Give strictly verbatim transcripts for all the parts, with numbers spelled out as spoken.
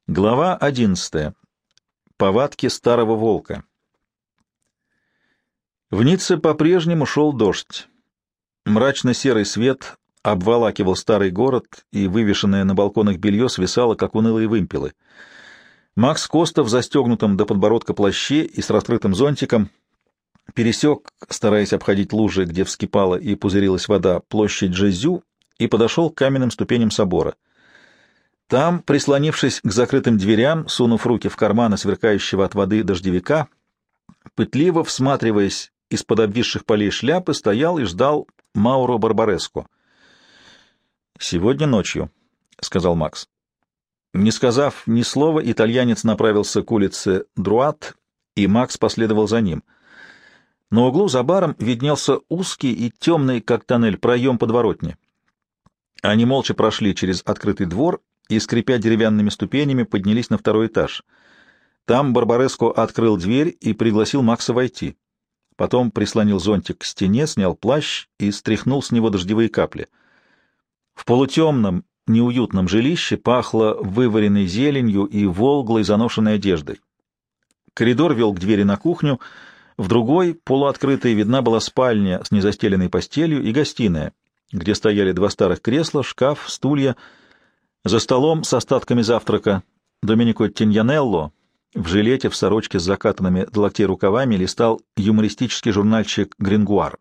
Глава одиннадцатая. Повадки старого волка. В Ницце по-прежнему шел дождь. Мрачно-серый свет обволакивал старый город, и вывешенное на балконах белье свисало, как унылые вымпелы. Макс Коста в застегнутом до подбородка плаще и с раскрытым зонтиком пересек, стараясь обходить лужи, где вскипала и пузырилась вода, площадь Жезю, и подошел к каменным ступеням собора. Там, прислонившись к закрытым дверям, сунув руки в карманы сверкающего от воды дождевика, пытливо всматриваясь из-под обвисших полей шляпы, стоял и ждал Мауро Барбареско. «Сегодня ночью», — сказал Макс. Не сказав ни слова, итальянец направился к улице Друат, и Макс последовал за ним. На углу за баром виднелся узкий и темный, как тоннель, проем подворотни. Они молча прошли через открытый двор и, скрипя деревянными ступенями, поднялись на второй этаж. Там Барбареско открыл дверь и пригласил Макса войти. Потом прислонил зонтик к стене, снял плащ и стряхнул с него дождевые капли. В полутемном, неуютном жилище пахло вываренной зеленью и волглой заношенной одеждой. Коридор вел к двери на кухню, в другой, полуоткрытой, видна была спальня с незастеленной постелью и гостиная, где стояли два старых кресла, шкаф, стулья. За столом с остатками завтрака Доменико Тиньянелло в жилете, в сорочке с закатанными до локтей рукавами листал юмористический журнальчик «Грингуар».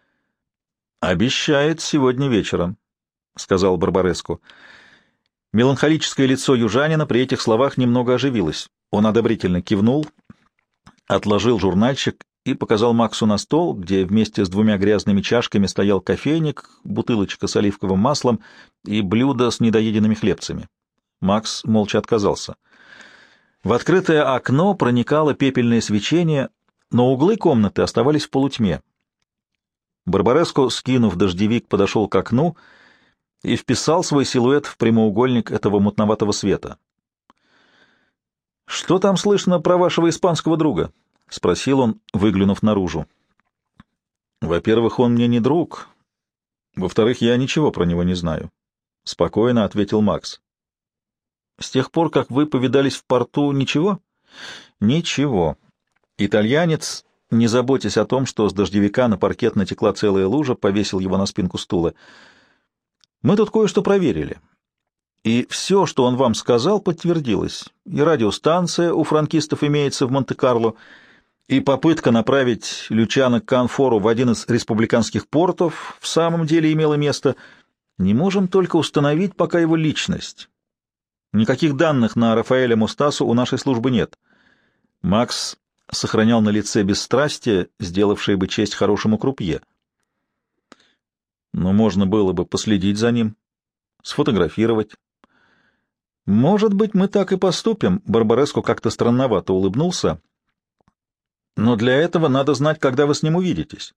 «Обещает сегодня вечером», — сказал Барбареско. Меланхолическое лицо южанина при этих словах немного оживилось. Он одобрительно кивнул, отложил журнальчик и показал Максу на стол, где вместе с двумя грязными чашками стоял кофейник, бутылочка с оливковым маслом и блюдо с недоеденными хлебцами. Макс молча отказался. В открытое окно проникало пепельное свечение, но углы комнаты оставались в полутьме. Барбареско, скинув дождевик, подошел к окну и вписал свой силуэт в прямоугольник этого мутноватого света. «Что там слышно про вашего испанского друга?» — спросил он, выглянув наружу. «Во-первых, он мне не друг. Во-вторых, я ничего про него не знаю», — спокойно ответил Макс. «С тех пор, как вы повидались в порту, ничего?» «Ничего». Итальянец, не заботясь о том, что с дождевика на паркет натекла целая лужа, повесил его на спинку стула. «Мы тут кое-что проверили. И все, что он вам сказал, подтвердилось. И радиостанция у франкистов имеется в Монте-Карло, и попытка направить Лючано Канфору в один из республиканских портов в самом деле имела место. Не можем только установить пока его личность. Никаких данных на Рафаэля Мустасу у нашей службы нет». Макс сохранял на лице бесстрастие, сделавшее бы честь хорошему крупье. «Но можно было бы последить за ним, сфотографировать». «Может быть, мы так и поступим», — Барбареско как-то странновато улыбнулся. «Но для этого надо знать, когда вы с ним увидитесь».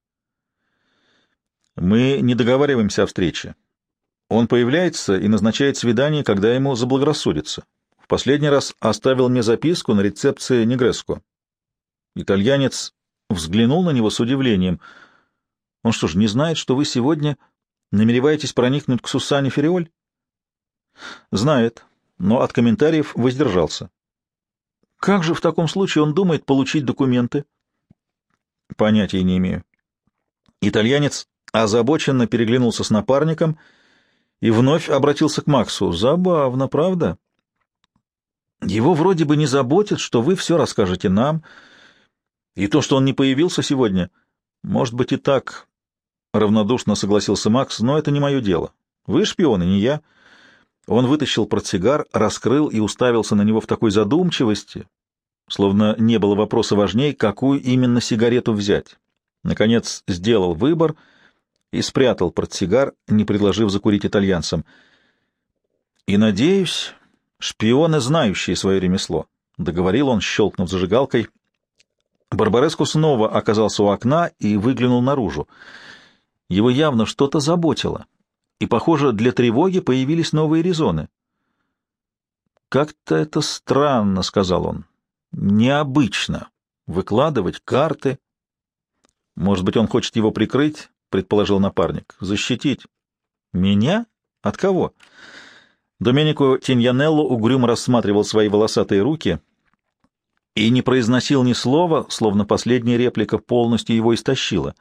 «Мы не договариваемся о встрече. Он появляется и назначает свидание, когда ему заблагорассудится. В последний раз оставил мне записку на рецепции Негреско». Итальянец взглянул на него с удивлением. «Он что ж, не знает, что вы сегодня намереваетесь проникнуть к Сусанне Фериоль?» «Знает, но от комментариев воздержался». «Как же в таком случае он думает получить документы?» «Понятия не имею». Итальянец озабоченно переглянулся с напарником и вновь обратился к Максу. «Забавно, правда? Его вроде бы не заботит, что вы все расскажете нам, и то, что он не появился сегодня, может быть и так», — равнодушно согласился Макс, — «но это не мое дело. Вы шпионы, не я». Он вытащил портсигар, раскрыл и уставился на него в такой задумчивости, словно не было вопроса важней, какую именно сигарету взять. Наконец сделал выбор и спрятал портсигар, не предложив закурить итальянцам. «И, надеюсь, шпионы, знающие свое ремесло», — договорил он, щелкнув зажигалкой. Барбареско снова оказался у окна и выглянул наружу. Его явно что-то заботило, и, похоже, для тревоги появились новые резоны. «Как-то это странно», — сказал он. «Необычно. Выкладывать карты». «Может быть, он хочет его прикрыть?» — предположил напарник. «Защитить». «Меня? От кого?» Доменико Тиньянелло угрюмо рассматривал свои волосатые руки и не произносил ни слова, словно последняя реплика полностью его истощила.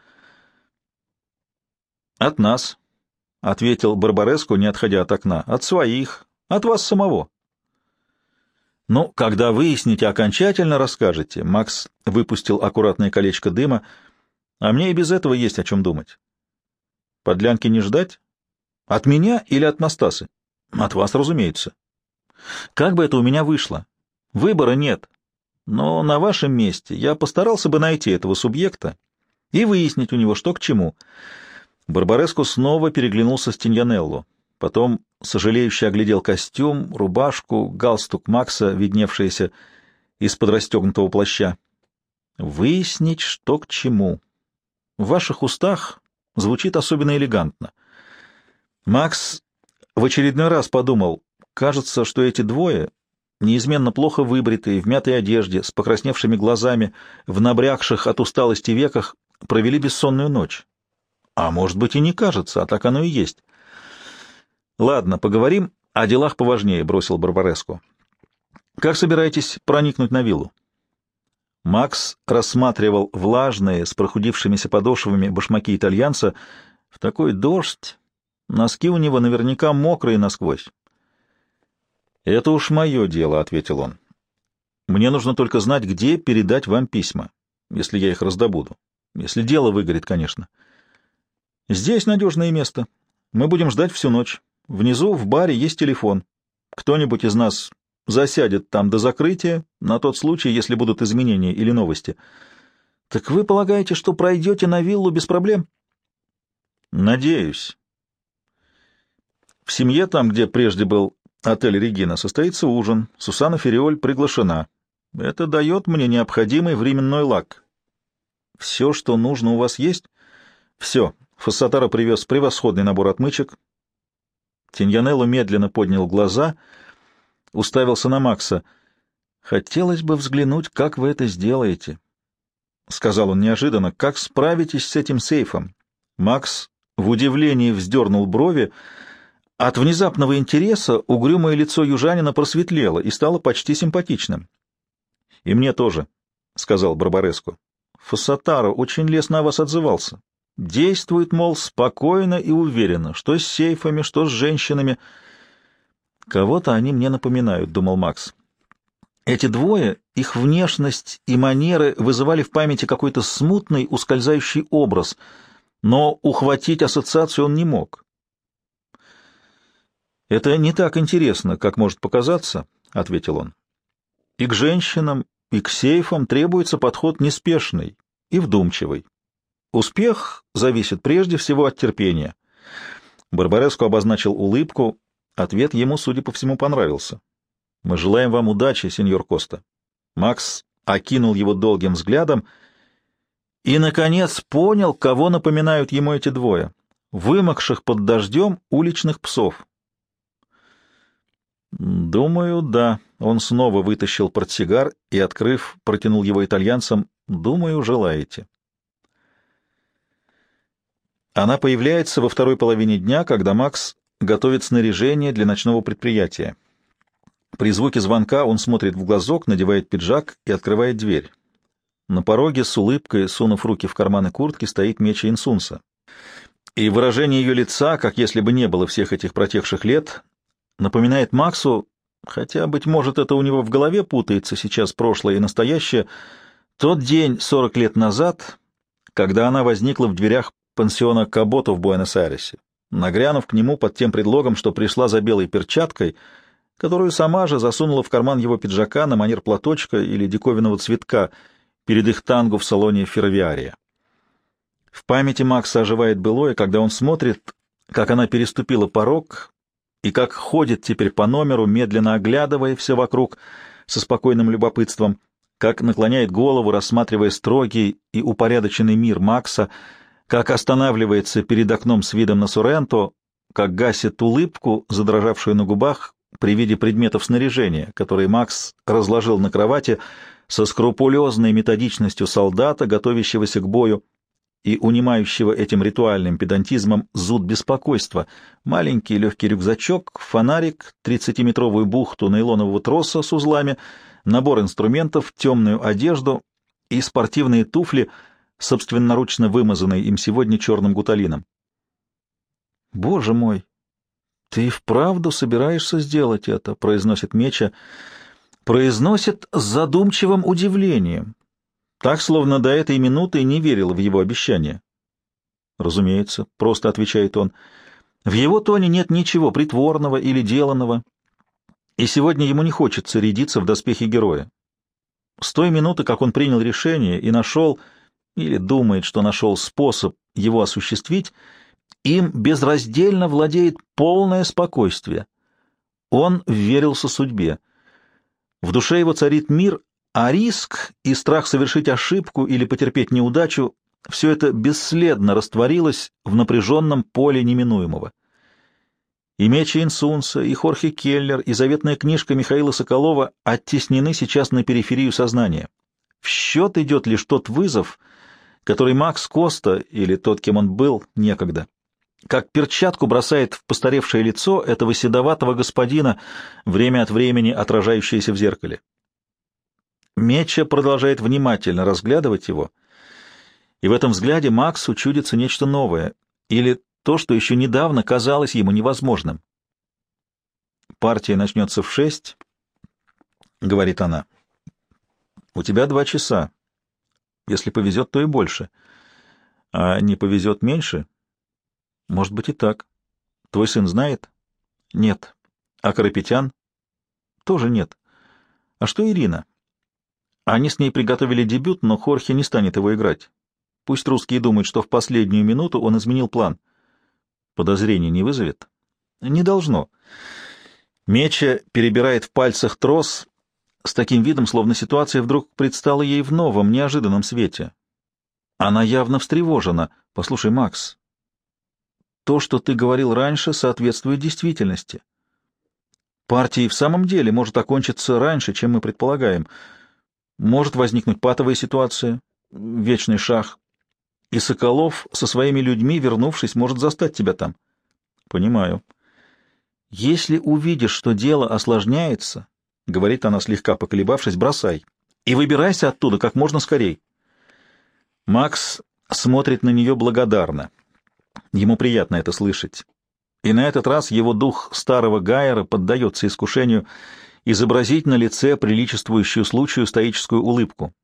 «От нас», — ответил Барбареску, не отходя от окна, — «от своих, от вас самого». «Ну, когда выясните, окончательно расскажете», — Макс выпустил аккуратное колечко дыма, — «а мне и без этого есть о чем думать». «Подлянки не ждать? От меня или от Настасы?» «От вас, разумеется». «Как бы это у меня вышло? Выбора нет. Но на вашем месте я постарался бы найти этого субъекта и выяснить у него, что к чему». Барбареску снова переглянулся с Тиньянелло. Потом сожалеюще оглядел костюм, рубашку, галстук Макса, видневшиеся из-под расстегнутого плаща. «Выяснить, что к чему. В ваших устах звучит особенно элегантно». Макс в очередной раз подумал, кажется, что эти двое, неизменно плохо выбритые, в мятой одежде, с покрасневшими глазами, в набрякших от усталости веках, провели бессонную ночь. А может быть и не кажется, а так оно и есть. «Ладно, поговорим о делах поважнее», — бросил Барбареску. «Как собираетесь проникнуть на виллу?» Макс рассматривал влажные, с прохудившимися подошвами башмаки итальянца. В такой дождь носки у него наверняка мокрые насквозь. «Это уж мое дело», — ответил он. «Мне нужно только знать, где передать вам письма, если я их раздобуду. Если дело выгорит, конечно. Здесь надежное место. Мы будем ждать всю ночь. Внизу в баре есть телефон. Кто-нибудь из нас засядет там до закрытия, на тот случай, если будут изменения или новости. Так вы полагаете, что пройдете на виллу без проблем?» «Надеюсь. В семье, там, где прежде был отель «Регина», состоится ужин. Сусанна Фериоль приглашена. Это дает мне необходимый временной лак. Все, что нужно, у вас есть?» «Все. Фассатаро привез превосходный набор отмычек». Тиньянелло медленно поднял глаза, уставился на Макса. «Хотелось бы взглянуть, как вы это сделаете», — сказал он неожиданно. «Как справитесь с этим сейфом?» Макс в удивлении вздернул брови. От внезапного интереса угрюмое лицо южанина просветлело и стало почти симпатичным. «И мне тоже», — сказал Барбареску. «Фассатаро очень лестно о вас отзывался. Действует, мол, спокойно и уверенно, что с сейфами, что с женщинами». «Кого-то они мне напоминают», — думал Макс. Эти двое, их внешность и манеры вызывали в памяти какой-то смутный, ускользающий образ, но ухватить ассоциацию он не мог. «Это не так интересно, как может показаться», — ответил он. «И к женщинам, и к сейфам требуется подход неспешный и вдумчивый. Успех зависит прежде всего от терпения». Барбареску обозначил улыбку. Ответ ему, судя по всему, понравился. «Мы желаем вам удачи, сеньор Коста». Макс окинул его долгим взглядом и, наконец, понял, кого напоминают ему эти двое — вымокших под дождем уличных псов. «Думаю, да». Он снова вытащил портсигар и, открыв, протянул его итальянцам. «Думаю, желаете». Она появляется во второй половине дня, когда Макс готовит снаряжение для ночного предприятия. При звуке звонка он смотрит в глазок, надевает пиджак и открывает дверь. На пороге с улыбкой, сунув руки в карманы куртки, стоит Меча Инсунса. И выражение ее лица, как если бы не было всех этих протекших лет, напоминает Максу, хотя, быть может, это у него в голове путается сейчас прошлое и настоящее, тот день сорок лет назад, когда она возникла в дверях пансиона Кабото в Буэнос-Айресе, нагрянув к нему под тем предлогом, что пришла за белой перчаткой, которую сама же засунула в карман его пиджака на манер платочка или диковинного цветка перед их танго в салоне Ферровиария. В памяти Макса оживает былое, когда он смотрит, как она переступила порог и как ходит теперь по номеру, медленно оглядывая все вокруг со спокойным любопытством, как наклоняет голову, рассматривая строгий и упорядоченный мир Макса, как останавливается перед окном с видом на Сорренто, как гасит улыбку, задрожавшую на губах при виде предметов снаряжения, которые Макс разложил на кровати со скрупулезной методичностью солдата, готовящегося к бою, и унимающего этим ритуальным педантизмом зуд беспокойства. Маленький легкий рюкзачок, фонарик, тридцатиметровую бухту нейлонового троса с узлами, набор инструментов, темную одежду и спортивные туфли, собственноручно вымазанные им сегодня черным гуталином. «Боже мой! Ты и вправду собираешься сделать это?» — произносит Меча. Произносит с задумчивым удивлением, так, словно до этой минуты не верил в его обещание. «Разумеется», — просто отвечает он. В его тоне нет ничего притворного или деланного, и сегодня ему не хочется рядиться в доспехи героя. С той минуты, как он принял решение и нашел, или думает, что нашел способ его осуществить, им безраздельно владеет полное спокойствие. Он вверился судьбе. В душе его царит мир, а риск и страх совершить ошибку или потерпеть неудачу — все это бесследно растворилось в напряженном поле неминуемого. И Меча Инсунса, и Хорхе Келлер, и заветная книжка Михаила Соколова оттеснены сейчас на периферию сознания. В счет идет лишь тот вызов, который Макс Коста, или тот, кем он был, некогда, как перчатку бросает в постаревшее лицо этого седоватого господина, время от времени отражающееся в зеркале. Меча продолжает внимательно разглядывать его, и в этом взгляде Максу чудится нечто новое, или то, что еще недавно казалось ему невозможным. «Партия начнется в шесть», — говорит она. «У тебя два часа. Если повезет, то и больше. А не повезет меньше? Может быть и так. Твой сын знает?» «Нет». «А Карапетян?» «Тоже нет». «А что Ирина?» «Они с ней приготовили дебют, но Хорхе не станет его играть. Пусть русские думают, что в последнюю минуту он изменил план. Подозрений не вызовет?» «Не должно». Меча перебирает в пальцах трос с таким видом, словно ситуация вдруг предстала ей в новом, неожиданном свете. Она явно встревожена. «Послушай, Макс, то, что ты говорил раньше, соответствует действительности. Партия и в самом деле может окончиться раньше, чем мы предполагаем. Может возникнуть патовая ситуация, вечный шах, и Соколов со своими людьми, вернувшись, может застать тебя там». «Понимаю». «Если увидишь, что дело осложняется, — говорит она, слегка поколебавшись, — бросай и выбирайся оттуда как можно скорей». Макс смотрит на нее благодарно. Ему приятно это слышать. И на этот раз его дух старого Гайера поддается искушению изобразить на лице приличествующую случаю стоическую улыбку.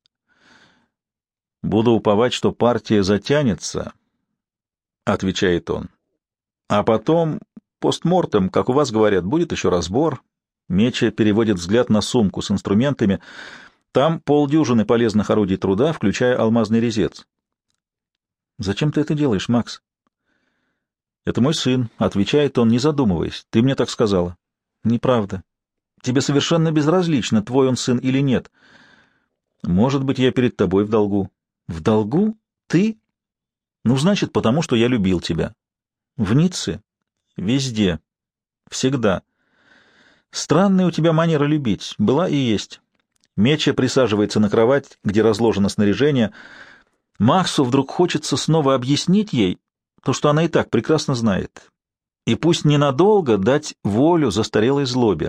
«Буду уповать, что партия затянется, — отвечает он. — А потом, постмортем, как у вас говорят, будет еще разбор». Меча переводит взгляд на сумку с инструментами. Там полдюжины полезных орудий труда, включая алмазный резец. «Зачем ты это делаешь, Макс?» «Это мой сын», — отвечает он, не задумываясь. «Ты мне так сказала». «Неправда. Тебе совершенно безразлично, твой он сын или нет. Может быть, я перед тобой в долгу». «В долгу? Ты?» «Ну, значит, потому что я любил тебя». «В Ницце?» «Везде. Всегда. Странная у тебя манера любить. Была и есть». Меча присаживается на кровать, где разложено снаряжение. Максу вдруг хочется снова объяснить ей то, что она и так прекрасно знает, и пусть ненадолго дать волю застарелой злобе.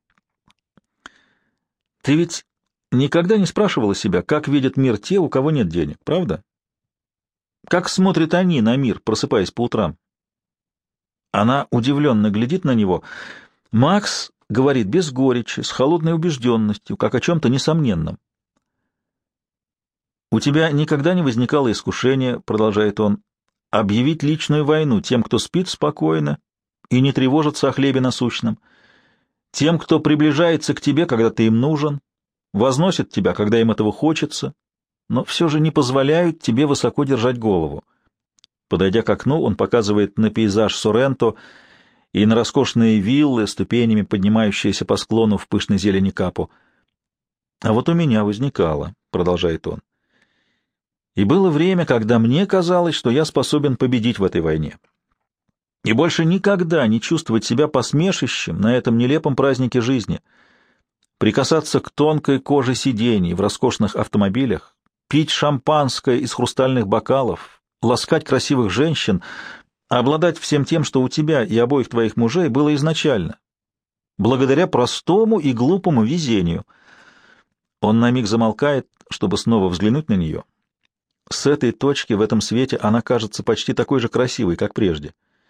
«Ты ведь никогда не спрашивала себя, как видят мир те, у кого нет денег, правда? Как смотрят они на мир, просыпаясь по утрам?» Она удивленно глядит на него. Макс говорит без горечи, с холодной убежденностью, как о чем-то несомненном. «У тебя никогда не возникало искушения, — продолжает он, — объявить личную войну тем, кто спит спокойно и не тревожится о хлебе насущном, тем, кто приближается к тебе, когда ты им нужен, возносит тебя, когда им этого хочется, но все же не позволяют тебе высоко держать голову». Подойдя к окну, он показывает на пейзаж Соренто и на роскошные виллы, ступенями поднимающиеся по склону в пышной зелени Капу. «А вот у меня возникало, — продолжает он, — и было время, когда мне казалось, что я способен победить в этой войне, и больше никогда не чувствовать себя посмешищем на этом нелепом празднике жизни, прикасаться к тонкой коже сидений в роскошных автомобилях, пить шампанское из хрустальных бокалов, ласкать красивых женщин, обладать всем тем, что у тебя и обоих твоих мужей было изначально, благодаря простому и глупому везению. Он на миг замолкает, чтобы снова взглянуть на нее. С этой точки в этом свете она кажется почти такой же красивой, как прежде.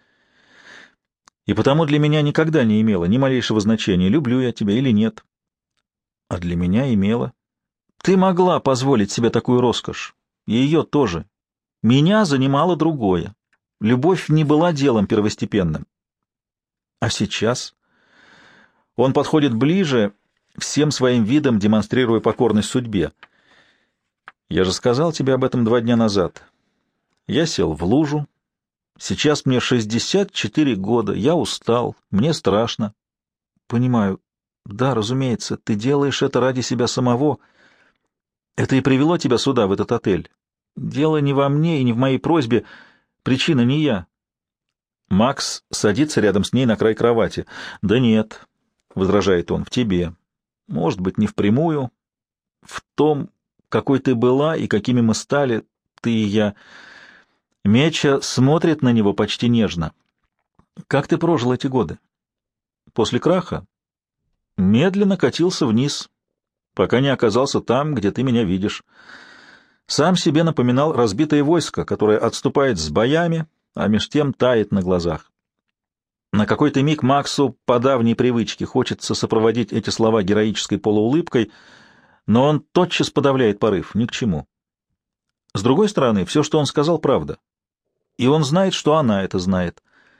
И потому для меня никогда не имело ни малейшего значения, люблю я тебя или нет. А для меня имело. Ты могла позволить себе такую роскошь, и ее тоже. Меня занимало другое. Любовь не была делом первостепенным. А сейчас он подходит ближе, всем своим видом демонстрируя покорность судьбе. Я же сказал тебе об этом два дня назад. Я сел в лужу. Сейчас мне шестьдесят четыре года. Я устал. Мне страшно. Понимаю. Да, разумеется, ты делаешь это ради себя самого. Это и привело тебя сюда, в этот отель. Дело не во мне и не в моей просьбе. Причина не я. Макс садится рядом с ней на край кровати. Да нет, возражает он, в тебе. Может быть, не впрямую. В том, какой ты была и какими мы стали, ты и я. Меча смотрит на него почти нежно. Как ты прожил эти годы? После краха? Медленно катился вниз, пока не оказался там, где ты меня видишь. Сам себе напоминал разбитое войско, которое отступает с боями, а меж тем тает на глазах. На какой-то миг Максу по давней привычке хочется сопроводить эти слова героической полуулыбкой, но он тотчас подавляет порыв, ни к чему. С другой стороны, все, что он сказал, правда. И он знает, что она это знает.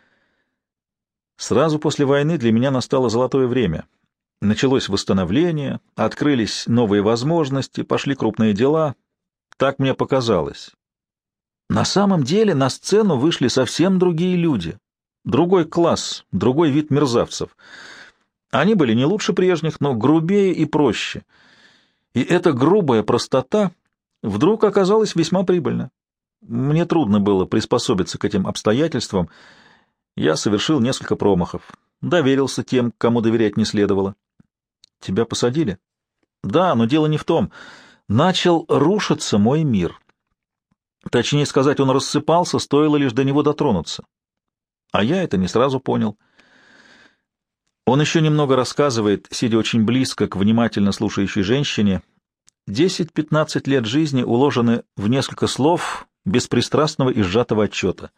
Сразу после войны для меня настало золотое время. Началось восстановление, открылись новые возможности, пошли крупные дела. Так мне показалось. На самом деле на сцену вышли совсем другие люди. Другой класс, другой вид мерзавцев. Они были не лучше прежних, но грубее и проще. И эта грубая простота вдруг оказалась весьма прибыльна. Мне трудно было приспособиться к этим обстоятельствам. Я совершил несколько промахов. Доверился тем, кому доверять не следовало. Тебя посадили? Да, но дело не в том. Начал рушиться мой мир. Точнее сказать, он рассыпался, стоило лишь до него дотронуться. А я это не сразу понял. Он еще немного рассказывает, сидя очень близко к внимательно слушающей женщине. Десять-пятнадцать лет жизни уложены в несколько слов беспристрастного и сжатого отчета.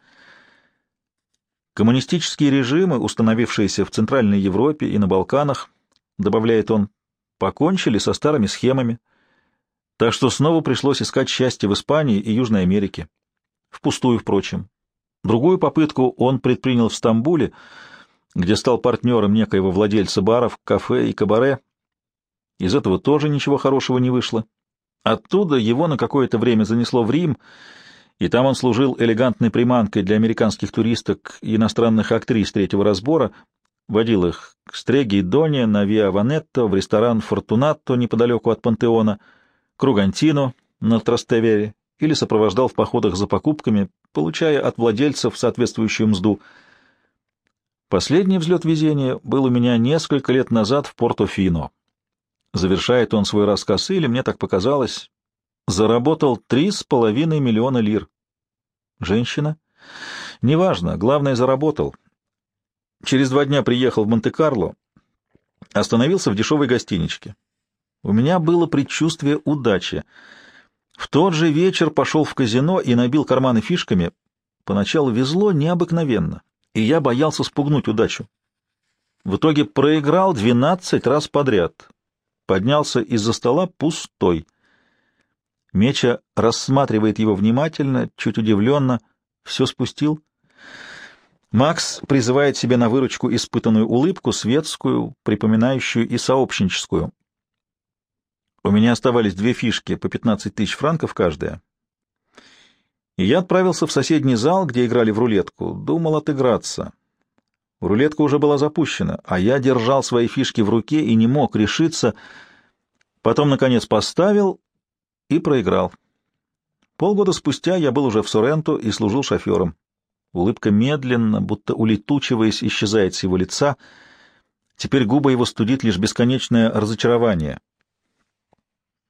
Коммунистические режимы, установившиеся в Центральной Европе и на Балканах, добавляет он, покончили со старыми схемами, так что снова пришлось искать счастье в Испании и Южной Америке. Впустую, впрочем. Другую попытку он предпринял в Стамбуле, где стал партнером некоего владельца баров, кафе и кабаре. Из этого тоже ничего хорошего не вышло. Оттуда его на какое-то время занесло в Рим, и там он служил элегантной приманкой для американских туристок и иностранных актрис третьего разбора, водил их к Стреге и Доне на Виа Ванетто, в ресторан «Фортунатто» неподалеку от Пантеона, к Ругантино на Трастевере, или сопровождал в походах за покупками, получая от владельцев соответствующую мзду. Последний взлет везения был у меня несколько лет назад в Порто-Фино. Завершает он свой рассказ, или мне так показалось, заработал три с половиной миллиона лир. Женщина? Неважно, главное, заработал. Через два дня приехал в Монте-Карло, остановился в дешевой гостиничке. У меня было предчувствие удачи. В тот же вечер пошел в казино и набил карманы фишками. Поначалу везло необыкновенно, и я боялся спугнуть удачу. В итоге проиграл двенадцать раз подряд. Поднялся из-за стола пустой. Меча рассматривает его внимательно, чуть удивленно. Все спустил. Макс призывает себе на выручку испытанную улыбку, светскую, припоминающую и сообщническую. У меня оставались две фишки по пятнадцать тысяч франков каждая. И я отправился в соседний зал, где играли в рулетку. Думал отыграться. Рулетка уже была запущена, а я держал свои фишки в руке и не мог решиться. Потом, наконец, поставил и проиграл. Полгода спустя я был уже в Соренто и служил шофером. Улыбка медленно, будто улетучиваясь, исчезает с его лица. Теперь губы его студит лишь бесконечное разочарование.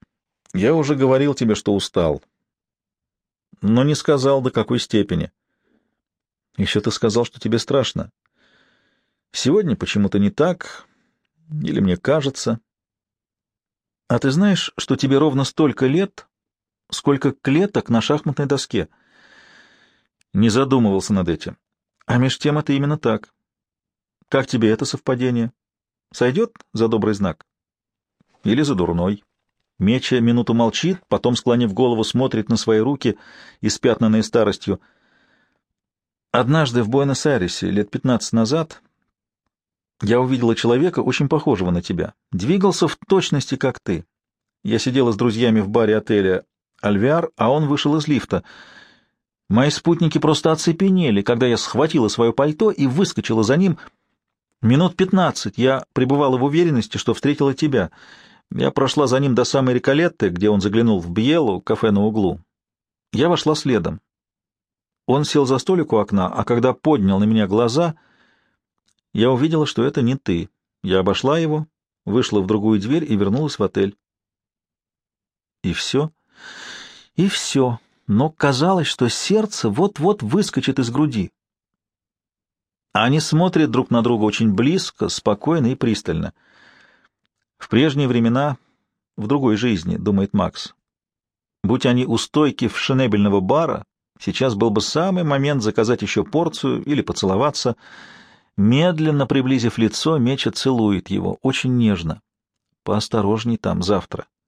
Я уже говорил тебе, что устал, но не сказал, до какой степени. Еще ты сказал, что тебе страшно. Сегодня почему-то не так, или мне кажется. А ты знаешь, что тебе ровно столько лет, сколько клеток на шахматной доске? Не задумывался над этим. А меж тем это именно так. Как тебе это совпадение? Сойдет за добрый знак? Или за дурной? Меча минуту молчит, потом, склонив голову, смотрит на свои руки, испятнанные старостью. Однажды в Буэнос-Айресе, лет пятнадцать назад, я увидела человека, очень похожего на тебя. Двигался в точности, как ты. Я сидела с друзьями в баре отеля «Альвеар», а он вышел из лифта. Мои спутники просто оцепенели, когда я схватила свое пальто и выскочила за ним. Минут пятнадцать я пребывала в уверенности, что встретила тебя. Я прошла за ним до самой Риколетты, где он заглянул в Бьелу, кафе на углу. Я вошла следом. Он сел за столик у окна, а когда поднял на меня глаза, я увидела, что это не ты. Я обошла его, вышла в другую дверь и вернулась в отель. И все? И все. Но казалось, что сердце вот-вот выскочит из груди. Они смотрят друг на друга очень близко, спокойно и пристально. В прежние времена, в другой жизни, думает Макс. Будь они у стойки в шинебельного бара, сейчас был бы самый момент заказать еще порцию или поцеловаться. Медленно приблизив лицо, Меча целует его, очень нежно. Поосторожней там завтра.